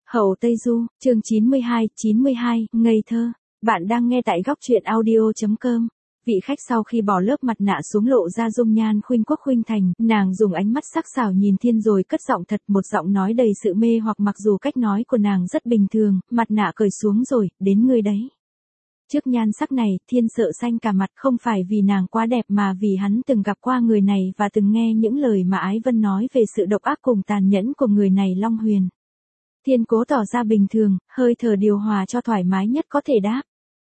Hậu Tây Du, chương 92, ngây thơ. Bạn đang nghe tại góc truyện audio.com. Vị khách sau khi bỏ lớp mặt nạ xuống lộ ra dung nhan khuynh quốc khuynh thành, nàng dùng ánh mắt sắc sảo nhìn Thiên rồi cất giọng thật, một giọng nói đầy sự mê hoặc. Mặc dù cách nói của nàng rất bình thường, mặt nạ cởi xuống rồi, đến ngươi đấy. Trước nhan sắc này, Thiên sợ xanh cả mặt, không phải vì nàng quá đẹp mà vì hắn từng gặp qua người này và từng nghe những lời mà Ái Vân nói về sự độc ác cùng tàn nhẫn của người này. Long Huyền. Thiên cố tỏ ra bình thường, hơi thở điều hòa cho thoải mái nhất có thể đáp.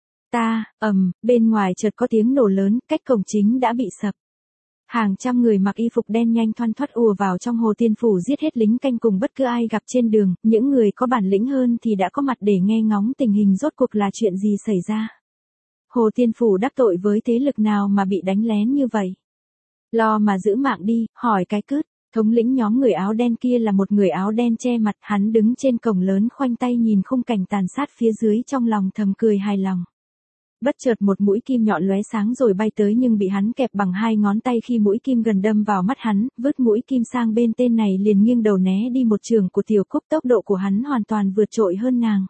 Bên ngoài chợt có tiếng nổ lớn, cách cổng chính đã bị sập. Hàng trăm người mặc y phục đen nhanh thoăn thoắt ùa vào trong Hồ Tiên Phủ giết hết lính canh cùng bất cứ ai gặp trên đường, những người có bản lĩnh hơn thì đã có mặt để nghe ngóng tình hình rốt cuộc là chuyện gì xảy ra. Hồ Tiên Phủ đắc tội với thế lực nào mà bị đánh lén như vậy? Lo mà giữ mạng đi, hỏi cái cứt. Thống lĩnh nhóm người áo đen kia là một người áo đen che mặt, hắn đứng trên cổng lớn khoanh tay nhìn khung cảnh tàn sát phía dưới, trong lòng thầm cười hài lòng. Bất chợt một mũi kim nhọn lóe sáng rồi bay tới nhưng bị hắn kẹp bằng hai ngón tay. Khi mũi kim gần đâm vào mắt hắn, vứt mũi kim sang bên, tên này liền nghiêng đầu né đi một chưởng của Tiểu Cúc. Tốc độ của hắn hoàn toàn vượt trội hơn nàng.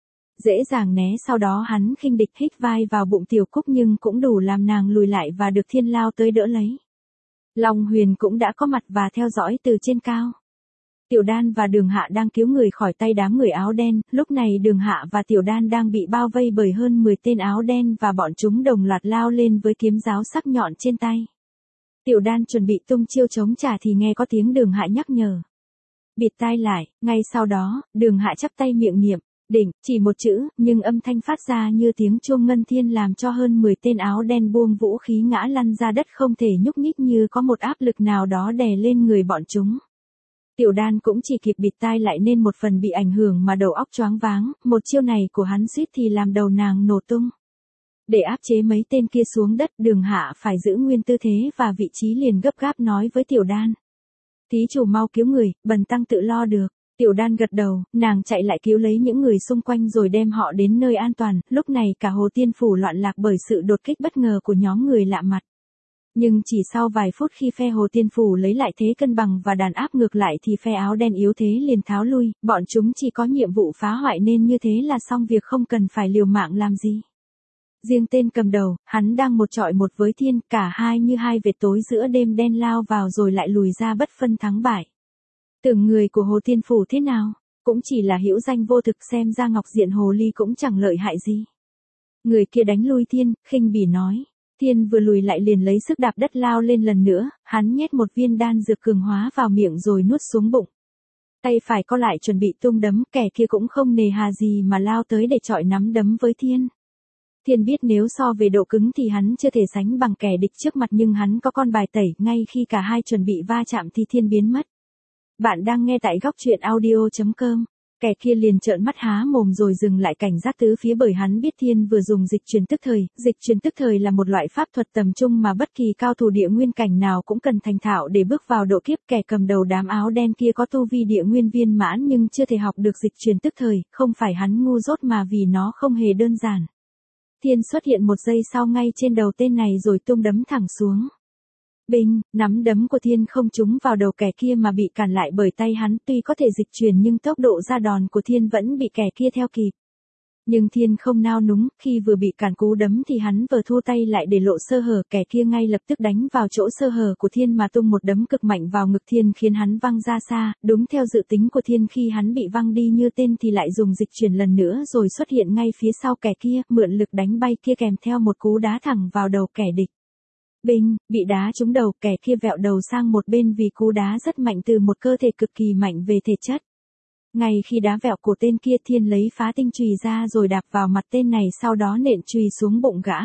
Dễ dàng né, sau đó hắn khinh địch hít vai vào bụng Tiểu Cúc nhưng cũng đủ làm nàng lùi lại và được Thiên lao tới đỡ lấy. Long Huyền cũng đã có mặt và theo dõi từ trên cao. Tiểu Đan và Đường Hạ đang cứu người khỏi tay đám người áo đen, lúc này Đường Hạ và Tiểu Đan đang bị bao vây bởi hơn 10 tên áo đen và bọn chúng đồng loạt lao lên với kiếm giáo sắc nhọn trên tay. Tiểu Đan chuẩn bị tung chiêu chống trả thì nghe có tiếng Đường Hạ nhắc nhở. Bịt tai lại, ngay sau đó, Đường Hạ chắp tay miệng niệm, đỉnh, chỉ một chữ, nhưng âm thanh phát ra như tiếng chuông ngân thiên làm cho hơn 10 tên áo đen buông vũ khí ngã lăn ra đất không thể nhúc nhích, như có một áp lực nào đó đè lên người bọn chúng. Tiểu Đan cũng chỉ kịp bịt tai lại nên một phần bị ảnh hưởng mà đầu óc choáng váng, một chiêu này của hắn suýt thì làm đầu nàng nổ tung. Để áp chế mấy tên kia xuống đất, Đường Hạ phải giữ nguyên tư thế và vị trí, liền gấp gáp nói với Tiểu Đan. Thí chủ mau cứu người, bần tăng tự lo được. Tiểu Đan gật đầu, nàng chạy lại cứu lấy những người xung quanh rồi đem họ đến nơi an toàn. Lúc này cả Hồ Tiên Phủ loạn lạc bởi sự đột kích bất ngờ của nhóm người lạ mặt. Nhưng chỉ sau vài phút khi phe Hồ Tiên Phủ lấy lại thế cân bằng và đàn áp ngược lại thì phe áo đen yếu thế liền tháo lui, bọn chúng chỉ có nhiệm vụ phá hoại nên như thế là xong việc, không cần phải liều mạng làm gì. Riêng tên cầm đầu, hắn đang một chọi một với Thiên, cả hai như hai vệt tối giữa đêm đen lao vào rồi lại lùi ra bất phân thắng bại. Tưởng người của Hồ Tiên Phủ thế nào, cũng chỉ là hữu danh vô thực, xem ra Ngọc Diện Hồ Ly cũng chẳng lợi hại gì. Người kia đánh lui Thiên, khinh bỉ nói. Thiên vừa lùi lại liền lấy sức đạp đất lao lên lần nữa, hắn nhét một viên đan dược cường hóa vào miệng rồi nuốt xuống bụng. Tay phải co lại chuẩn bị tung đấm, kẻ kia cũng không nề hà gì mà lao tới để chọi nắm đấm với Thiên. Thiên biết nếu so về độ cứng thì hắn chưa thể sánh bằng kẻ địch trước mặt, nhưng hắn có con bài tẩy, ngay khi cả hai chuẩn bị va chạm thì Thiên biến mất. Bạn đang nghe tại góc truyện audio.com. Kẻ kia liền trợn mắt há mồm rồi dừng lại cảnh giác tứ phía, bởi hắn biết Thiên vừa dùng dịch truyền tức thời. Dịch truyền tức thời là một loại pháp thuật tầm trung mà bất kỳ cao thủ địa nguyên cảnh nào cũng cần thành thạo để bước vào độ kiếp. Kẻ cầm đầu đám áo đen kia có tu vi địa nguyên viên mãn nhưng chưa thể học được dịch truyền tức thời, không phải hắn ngu dốt mà vì nó không hề đơn giản. Thiên xuất hiện một giây sau ngay trên đầu tên này rồi tung đấm thẳng xuống. Binh, nắm đấm của Thiên không trúng vào đầu kẻ kia mà bị cản lại bởi tay hắn, tuy có thể dịch chuyển nhưng tốc độ ra đòn của Thiên vẫn bị kẻ kia theo kịp. Nhưng Thiên không nao núng, khi vừa bị cản cú đấm thì hắn vừa thu tay lại để lộ sơ hở, kẻ kia ngay lập tức đánh vào chỗ sơ hở của Thiên mà tung một đấm cực mạnh vào ngực Thiên khiến hắn văng ra xa. Đúng theo dự tính của Thiên, khi hắn bị văng đi như tên thì lại dùng dịch chuyển lần nữa rồi xuất hiện ngay phía sau kẻ kia, mượn lực đánh bay kia kèm theo một cú đá thẳng vào đầu kẻ địch. Binh, bị đá trúng đầu, kẻ kia vẹo đầu sang một bên vì cú đá rất mạnh từ một cơ thể cực kỳ mạnh về thể chất. Ngay khi đá vẹo của tên kia, Thiên lấy phá tinh chùy ra rồi đạp vào mặt tên này, sau đó nện chùy xuống bụng gã.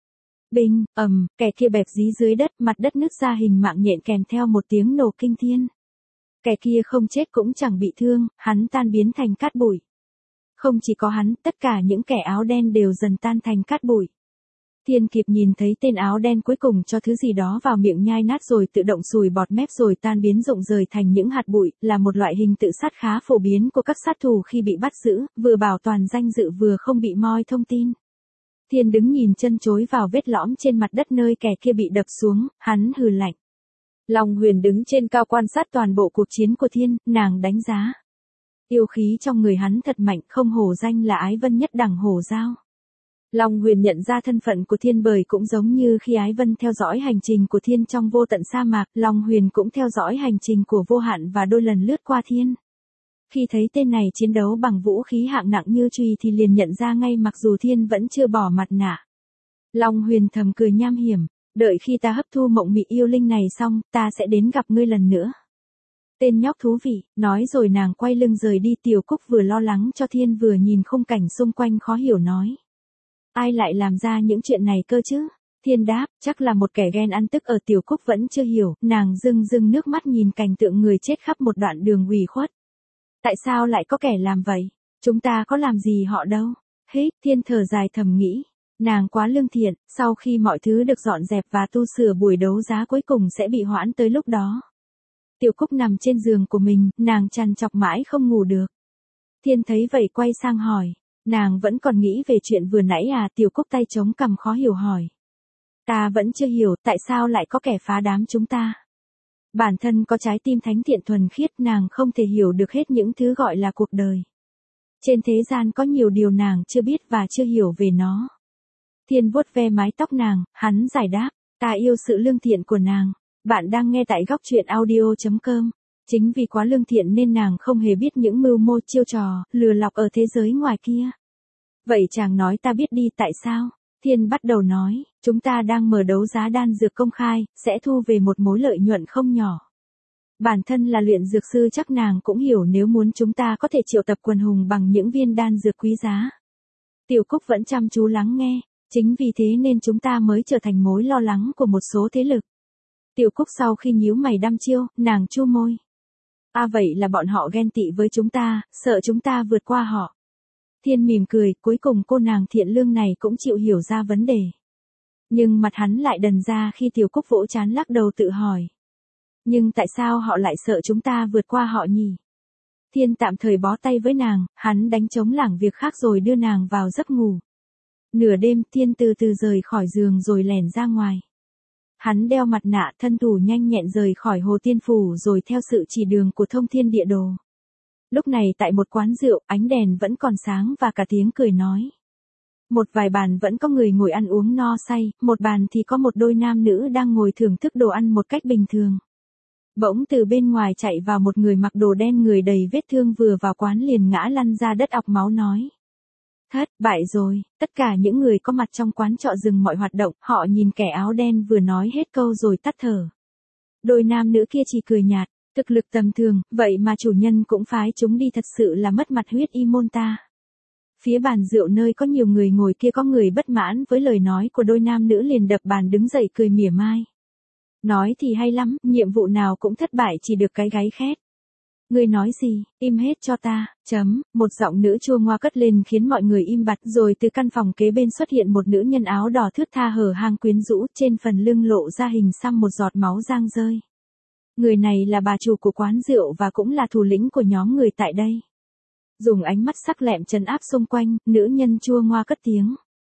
Binh, kẻ kia bẹp dí dưới đất, mặt đất nứt ra hình mạng nhện kèm theo một tiếng nổ kinh thiên. Kẻ kia không chết cũng chẳng bị thương, hắn tan biến thành cát bụi. Không chỉ có hắn, tất cả những kẻ áo đen đều dần tan thành cát bụi. Thiên kịp nhìn thấy tên áo đen cuối cùng cho thứ gì đó vào miệng nhai nát rồi tự động sùi bọt mép rồi tan biến rụng rời thành những hạt bụi, là một loại hình tự sát khá phổ biến của các sát thủ khi bị bắt giữ, vừa bảo toàn danh dự vừa không bị moi thông tin. Thiên đứng nhìn chân chối vào vết lõm trên mặt đất nơi kẻ kia bị đập xuống, hắn hừ lạnh. Long Huyền đứng trên cao quan sát toàn bộ cuộc chiến của Thiên, nàng đánh giá. Yêu khí trong người hắn thật mạnh, không hổ danh là Ái Vân nhất đẳng hổ giao. Long Huyền nhận ra thân phận của Thiên bởi cũng giống như khi Ái Vân theo dõi hành trình của Thiên trong vô tận sa mạc, Long Huyền cũng theo dõi hành trình của Vô Hạn và đôi lần lướt qua Thiên. Khi thấy tên này chiến đấu bằng vũ khí hạng nặng như chùy thì liền nhận ra ngay mặc dù Thiên vẫn chưa bỏ mặt nạ. Long Huyền thầm cười nham hiểm, đợi khi ta hấp thu mộng mị yêu linh này xong, ta sẽ đến gặp ngươi lần nữa. Tên nhóc thú vị, nói rồi nàng quay lưng rời đi. Tiểu Cúc vừa lo lắng cho Thiên vừa nhìn khung cảnh xung quanh khó hiểu nói. Ai lại làm ra những chuyện này cơ chứ? Thiên đáp, chắc là một kẻ ghen ăn tức ở. Tiểu Cúc vẫn chưa hiểu, nàng rưng rưng nước mắt nhìn cảnh tượng người chết khắp một đoạn đường ủy khuất. Tại sao lại có kẻ làm vậy? Chúng ta có làm gì họ đâu. Hít, Thiên thở dài thầm nghĩ. Nàng quá lương thiện, sau khi mọi thứ được dọn dẹp và tu sửa buổi đấu giá cuối cùng sẽ bị hoãn tới lúc đó. Tiểu Cúc nằm trên giường của mình, nàng trằn trọc mãi không ngủ được. Thiên thấy vậy quay sang hỏi. Nàng vẫn còn nghĩ về chuyện vừa nãy à? Tiểu Cúc tay chống cằm khó hiểu hỏi. Ta vẫn chưa hiểu tại sao lại có kẻ phá đám chúng ta. Bản thân có trái tim thánh thiện thuần khiết, nàng không thể hiểu được hết những thứ gọi là cuộc đời. Trên thế gian có nhiều điều nàng chưa biết và chưa hiểu về nó. Thiên vuốt ve mái tóc nàng, hắn giải đáp, ta yêu sự lương thiện của nàng. Bạn đang nghe tại góc truyện audio.com. Chính vì quá lương thiện nên nàng không hề biết những mưu mô chiêu trò, lừa lọc ở thế giới ngoài kia. Vậy chàng nói ta biết đi tại sao? Thiên bắt đầu nói, chúng ta đang mở đấu giá đan dược công khai, sẽ thu về một mối lợi nhuận không nhỏ. Bản thân là luyện dược sư chắc nàng cũng hiểu nếu muốn chúng ta có thể triệu tập quần hùng bằng những viên đan dược quý giá. Tiểu Cúc vẫn chăm chú lắng nghe, chính vì thế nên chúng ta mới trở thành mối lo lắng của một số thế lực. Tiểu Cúc sau khi nhíu mày đăm chiêu, nàng chu môi. À vậy là bọn họ ghen tị với chúng ta, sợ chúng ta vượt qua họ. Thiên mỉm cười, cuối cùng cô nàng thiện lương này cũng chịu hiểu ra vấn đề. Nhưng mặt hắn lại đần ra khi Tiểu Cúc vỗ trán lắc đầu tự hỏi. Nhưng tại sao họ lại sợ chúng ta vượt qua họ nhỉ? Thiên tạm thời bó tay với nàng, hắn đánh trống lảng việc khác rồi đưa nàng vào giấc ngủ. Nửa đêm, Thiên từ từ rời khỏi giường rồi lẻn ra ngoài. Hắn đeo mặt nạ, thân thủ nhanh nhẹn rời khỏi Hồ Tiên Phủ rồi theo sự chỉ đường của Thông Thiên Địa Đồ. Lúc này tại một quán rượu, ánh đèn vẫn còn sáng và cả tiếng cười nói. Một vài bàn vẫn có người ngồi ăn uống no say, một bàn thì có một đôi nam nữ đang ngồi thưởng thức đồ ăn một cách bình thường. Bỗng từ bên ngoài chạy vào một người mặc đồ đen, người đầy vết thương, vừa vào quán liền ngã lăn ra đất ọc máu nói. Thất bại rồi, tất cả những người có mặt trong quán trọ dừng mọi hoạt động, họ nhìn kẻ áo đen vừa nói hết câu rồi tắt thở. Đôi nam nữ kia chỉ cười nhạt, thực lực tầm thường, vậy mà chủ nhân cũng phái chúng đi, thật sự là mất mặt Huyết Y môn ta. Phía bàn rượu nơi có nhiều người ngồi kia có người bất mãn với lời nói của đôi nam nữ liền đập bàn đứng dậy cười mỉa mai. Nói thì hay lắm, nhiệm vụ nào cũng thất bại chỉ được cái gáy khét. Ngươi nói gì, im hết cho ta, một giọng nữ chua ngoa cất lên khiến mọi người im bặt, rồi từ căn phòng kế bên xuất hiện một nữ nhân áo đỏ thướt tha hở hang quyến rũ, trên phần lưng lộ ra hình xăm một giọt máu giang rơi. Người này là bà chủ của quán rượu và cũng là thủ lĩnh của nhóm người tại đây. Dùng ánh mắt sắc lẹm trấn áp xung quanh, nữ nhân chua ngoa cất tiếng.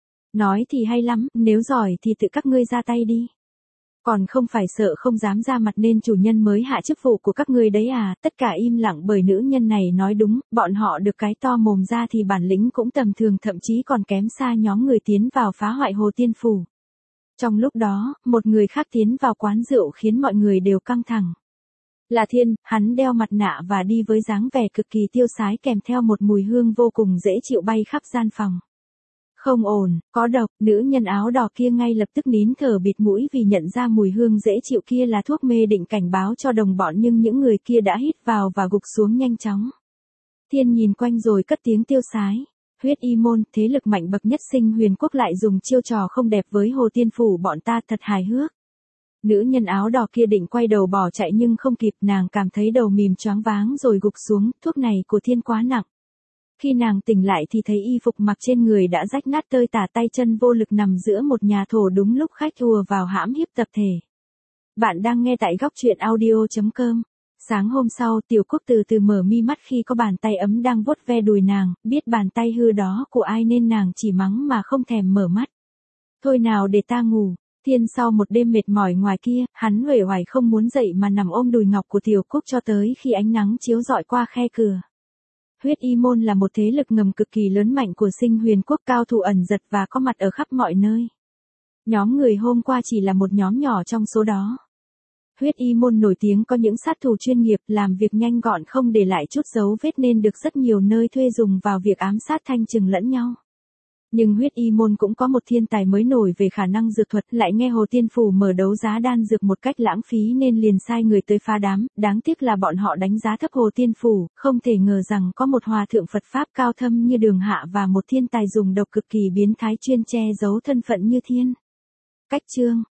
Nói thì hay lắm, nếu giỏi thì tự các ngươi ra tay đi. Còn không phải sợ không dám ra mặt nên chủ nhân mới hạ chức vụ của các ngươi đấy à? Tất cả im lặng bởi nữ nhân này nói đúng, bọn họ được cái to mồm ra thì bản lĩnh cũng tầm thường, thậm chí còn kém xa nhóm người tiến vào phá hoại Hồ Tiên Phủ. Trong lúc đó, một người khác tiến vào quán rượu khiến mọi người đều căng thẳng. Là Thiên, hắn đeo mặt nạ và đi với dáng vẻ cực kỳ tiêu sái kèm theo một mùi hương vô cùng dễ chịu bay khắp gian phòng. Không ổn, có độc, nữ nhân áo đỏ kia ngay lập tức nín thở bịt mũi vì nhận ra mùi hương dễ chịu kia là thuốc mê định cảnh báo cho đồng bọn, nhưng những người kia đã hít vào và gục xuống nhanh chóng. Thiên nhìn quanh rồi cất tiếng tiêu sái. Huyết Y môn, thế lực mạnh bậc nhất Sinh Huyền quốc lại dùng chiêu trò không đẹp với Hồ Tiên Phủ bọn ta, thật hài hước. Nữ nhân áo đỏ kia định quay đầu bỏ chạy nhưng không kịp, nàng cảm thấy đầu mìm choáng váng rồi gục xuống, thuốc này của Thiên quá nặng. Khi nàng tỉnh lại thì thấy y phục mặc trên người đã rách nát tơi tả, tay chân vô lực nằm giữa một nhà thổ đúng lúc khách ùa vào hãm hiếp tập thể. Bạn đang nghe tại góc truyện audio.com. Sáng hôm sau, Tiểu Cúc từ từ mở mi mắt khi có bàn tay ấm đang vuốt ve đùi nàng, biết bàn tay hư đó của ai nên nàng chỉ mắng mà không thèm mở mắt. Thôi nào để ta ngủ. Thiên sau một đêm mệt mỏi ngoài kia, hắn uể oải không muốn dậy mà nằm ôm đùi ngọc của Tiểu Cúc cho tới khi ánh nắng chiếu rọi qua khe cửa. Huyết Y môn là một thế lực ngầm cực kỳ lớn mạnh của Sinh Huyền quốc, cao thủ ẩn giật và có mặt ở khắp mọi nơi. Nhóm người hôm qua chỉ là một nhóm nhỏ trong số đó. Huyết Y môn nổi tiếng có những sát thủ chuyên nghiệp, làm việc nhanh gọn không để lại chút dấu vết nên được rất nhiều nơi thuê dùng vào việc ám sát thanh trừng lẫn nhau. Nhưng Huyết Y môn cũng có một thiên tài mới nổi về khả năng dược thuật, lại nghe Hồ Tiên Phủ mở đấu giá đan dược một cách lãng phí nên liền sai người tới phá đám, đáng tiếc là bọn họ đánh giá thấp Hồ Tiên Phủ, không thể ngờ rằng có một hòa thượng Phật Pháp cao thâm như Đường Hạ và một thiên tài dùng độc cực kỳ biến thái chuyên che giấu thân phận như Thiên Cách Trương.